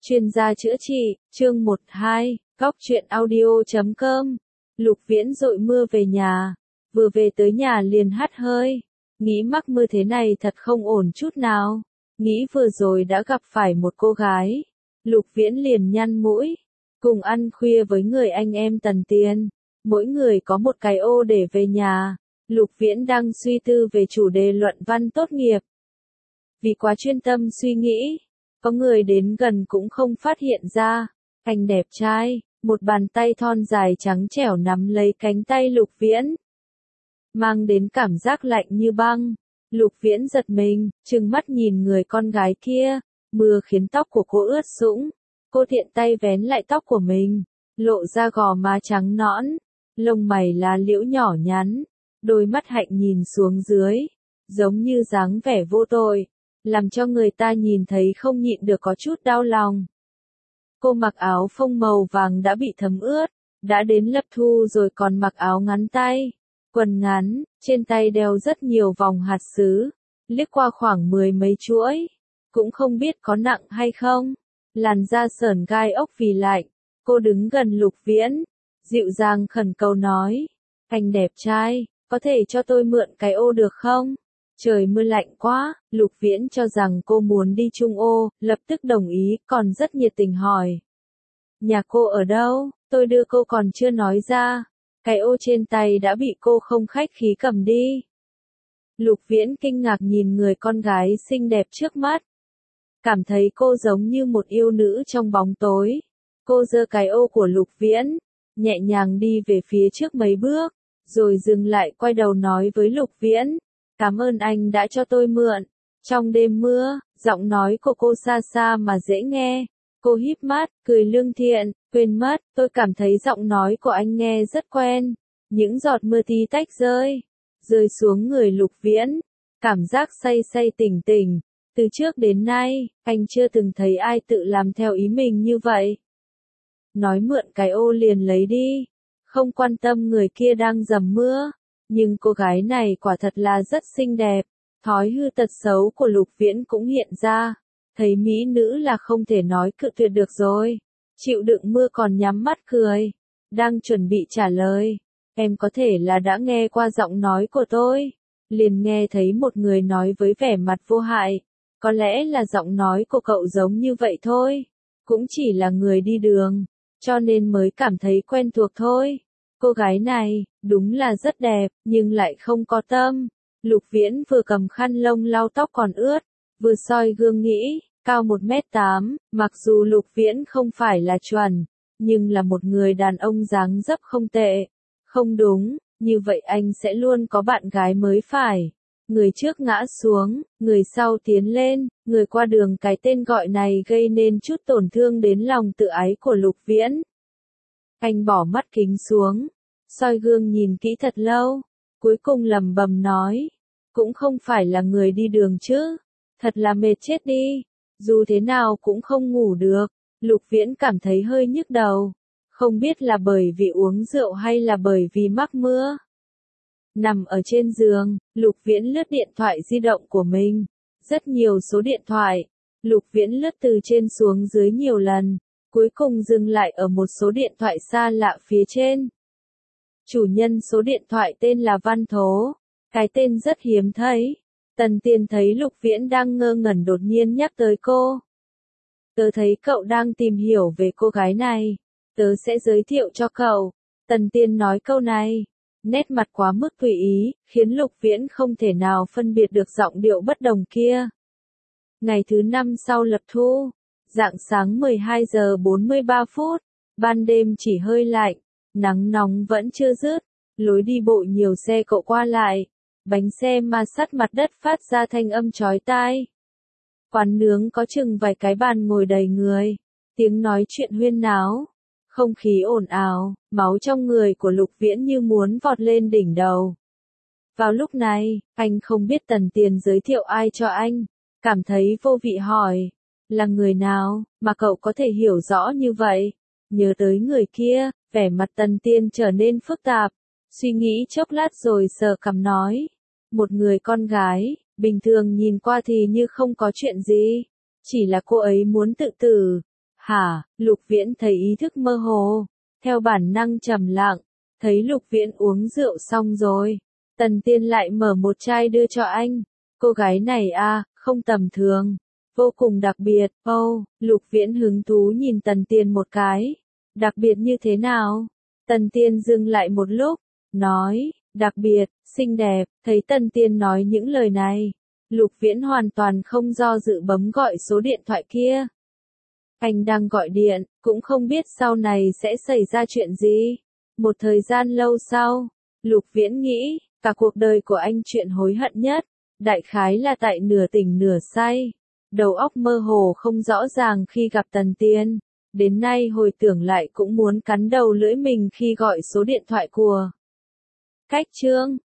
Chuyên gia chữa trị, chương 12, Góc truyện audio.com. Lục Viễn dội mưa về nhà, vừa về tới nhà liền hắt hơi, nghĩ mắc mưa thế này thật không ổn chút nào, nghĩ vừa rồi đã gặp phải một cô gái, Lục Viễn liền nhăn mũi, cùng ăn khuya với người anh em Tần Tiền, mỗi người có một cái ô để về nhà, Lục Viễn đang suy tư về chủ đề luận văn tốt nghiệp. Vì quá chuyên tâm suy nghĩ, có người đến gần cũng không phát hiện ra, anh đẹp trai, một bàn tay thon dài trắng trẻo nắm lấy cánh tay Lục Viễn, mang đến cảm giác lạnh như băng. Lục Viễn giật mình, trừng mắt nhìn người con gái kia, mưa khiến tóc của cô ướt sũng, cô tiện tay vén lại tóc của mình, lộ ra gò má trắng nõn, lông mày lá liễu nhỏ nhắn, đôi mắt hạnh nhìn xuống dưới, giống như dáng vẻ vô tội, làm cho người ta nhìn thấy không nhịn được có chút đau lòng. Cô mặc áo phông màu vàng đã bị thấm ướt, đã đến Lập Thu rồi còn mặc áo ngắn tay, quần ngắn, trên tay đeo rất nhiều vòng hạt sứ, liếc qua khoảng 10 mấy chuỗi, cũng không biết có nặng hay không. Làn da sởn gai ốc vì lạnh, cô đứng gần Lục Viễn, dịu dàng khẩn cầu nói, anh đẹp trai, có thể cho tôi mượn cái ô được không? Trời mưa lạnh quá, Lục Viễn cho rằng cô muốn đi chung ô, lập tức đồng ý, còn rất nhiệt tình hỏi. Nhà cô ở đâu? Tôi đưa cô còn chưa nói ra. Cái ô trên tay đã bị cô không khách khí cầm đi. Lục Viễn kinh ngạc nhìn người con gái xinh đẹp trước mắt. Cảm thấy cô giống như một yêu nữ trong bóng tối. Cô giơ cái ô của Lục Viễn, nhẹ nhàng đi về phía trước mấy bước, rồi dừng lại quay đầu nói với Lục Viễn. Cảm ơn anh đã cho tôi mượn. Trong đêm mưa, giọng nói của cô xa xa mà dễ nghe. Cô híp mắt, cười lương thiện, quên mất, tôi cảm thấy giọng nói của anh nghe rất quen. Những giọt mưa tí tách rơi xuống người Lục Viễn. Cảm giác say say tỉnh tỉnh. Từ trước đến nay, anh chưa từng thấy ai tự làm theo ý mình như vậy. Nói mượn cái ô liền lấy đi. Không quan tâm người kia đang dầm mưa. Nhưng cô gái này quả thật là rất xinh đẹp, thói hư tật xấu của Lục Viễn cũng hiện ra, thấy mỹ nữ là không thể nói cự tuyệt được rồi, chịu đựng mưa còn nhắm mắt cười, đang chuẩn bị trả lời, em có thể là đã nghe qua giọng nói của tôi, liền nghe thấy một người nói với vẻ mặt vô hại, có lẽ là giọng nói của cậu giống như vậy thôi, cũng chỉ là người đi đường, cho nên mới cảm thấy quen thuộc thôi. Cô gái này, đúng là rất đẹp, nhưng lại không có tâm. Lục Viễn vừa cầm khăn lông lau tóc còn ướt, vừa soi gương nghĩ, cao 1m8, mặc dù Lục Viễn không phải là chuẩn, nhưng là một người đàn ông dáng dấp không tệ. Không đúng, như vậy anh sẽ luôn có bạn gái mới phải. Người trước ngã xuống, người sau tiến lên, người qua đường cái tên gọi này gây nên chút tổn thương đến lòng tự ái của Lục Viễn. Anh bỏ mắt kính xuống, soi gương nhìn kỹ thật lâu, cuối cùng lẩm bẩm nói, cũng không phải là người đi đường chứ, thật là mệt chết đi, dù thế nào cũng không ngủ được, Lục Viễn cảm thấy hơi nhức đầu, không biết là bởi vì uống rượu hay là bởi vì mắc mưa. Nằm ở trên giường, Lục Viễn lướt điện thoại di động của mình, rất nhiều số điện thoại, Lục Viễn lướt từ trên xuống dưới nhiều lần. Cuối cùng dừng lại ở một số điện thoại xa lạ phía trên. Chủ nhân số điện thoại tên là Văn Thố. Cái tên rất hiếm thấy. Tần Tiền thấy Lục Viễn đang ngơ ngẩn đột nhiên nhắc tới cô. Tớ thấy cậu đang tìm hiểu về cô gái này. Tớ sẽ giới thiệu cho cậu. Tần Tiền nói câu này. Nét mặt quá mức tùy ý, khiến Lục Viễn không thể nào phân biệt được giọng điệu bất đồng kia. Ngày thứ 5 sau Lập Thu. Rạng sáng 12 giờ 43 phút, ban đêm chỉ hơi lạnh, nắng nóng vẫn chưa dứt, lối đi bộ nhiều xe cộ qua lại, bánh xe ma sát mặt đất phát ra thanh âm chói tai. Quán nướng có chừng vài cái bàn ngồi đầy người, tiếng nói chuyện huyên náo, không khí ồn ào, máu trong người của Lục Viễn như muốn vọt lên đỉnh đầu. Vào lúc này, anh không biết Tần Tiền giới thiệu ai cho anh, cảm thấy vô vị hỏi. Là người nào, mà cậu có thể hiểu rõ như vậy? Nhớ tới người kia, vẻ mặt Tần Tiên trở nên phức tạp, suy nghĩ chốc lát rồi sờ cằm nói. Một người con gái, bình thường nhìn qua thì như không có chuyện gì, chỉ là cô ấy muốn tự tử, Hả, Lục Viễn thấy ý thức mơ hồ, theo bản năng trầm lặng, thấy Lục Viễn uống rượu xong rồi. Tần Tiên lại mở một chai đưa cho anh. Cô gái này không tầm thường, vô cùng đặc biệt. Lục Viễn hứng thú nhìn Tần Tiên một cái. Đặc biệt như thế nào? Tần Tiên dừng lại một lúc, nói, đặc biệt, xinh đẹp. Thấy Tần Tiên nói những lời này, Lục Viễn hoàn toàn không do dự bấm gọi số điện thoại kia. Anh đang gọi điện, cũng không biết sau này sẽ xảy ra chuyện gì. Một thời gian lâu sau, Lục Viễn nghĩ, cả cuộc đời của anh chuyện hối hận nhất, đại khái là tại nửa tỉnh nửa say. Đầu óc mơ hồ không rõ ràng khi gặp Tần Tiên. Đến nay hồi tưởng lại cũng muốn cắn đầu lưỡi mình khi gọi số điện thoại của. Cách chương